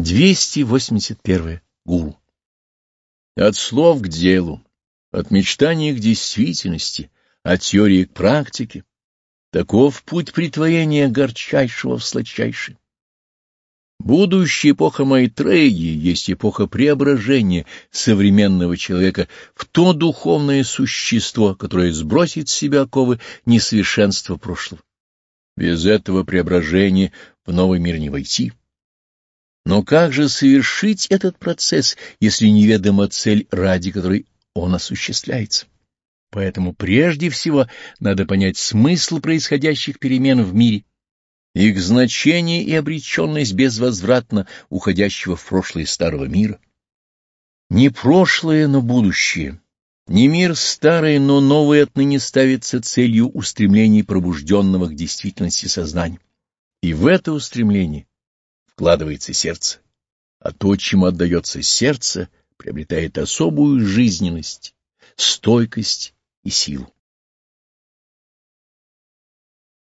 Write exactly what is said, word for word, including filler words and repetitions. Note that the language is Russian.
двести восемьдесят один. Гуру. От слов к делу, от мечтаний к действительности, от теории к практике. Таков путь претворения горчайшего в сладчайшее. Будущая эпоха Майтреи есть эпоха преображения современного человека в то духовное существо, которое сбросит с себя оковы несовершенства прошлого. Без этого преображения в новый мир не войти. Но как же совершить этот процесс, если неведома цель, ради которой он осуществляется? Поэтому прежде всего надо понять смысл происходящих перемен в мире, их значение и обреченность безвозвратно уходящего в прошлое старого мира. Не прошлое, но будущее, не мир старый, но новый отныне ставится целью устремлений пробужденного к действительности сознания. И в это устремление вкладывается сердце, а то, чему отдается сердце, приобретает особую жизненность, стойкость и силу.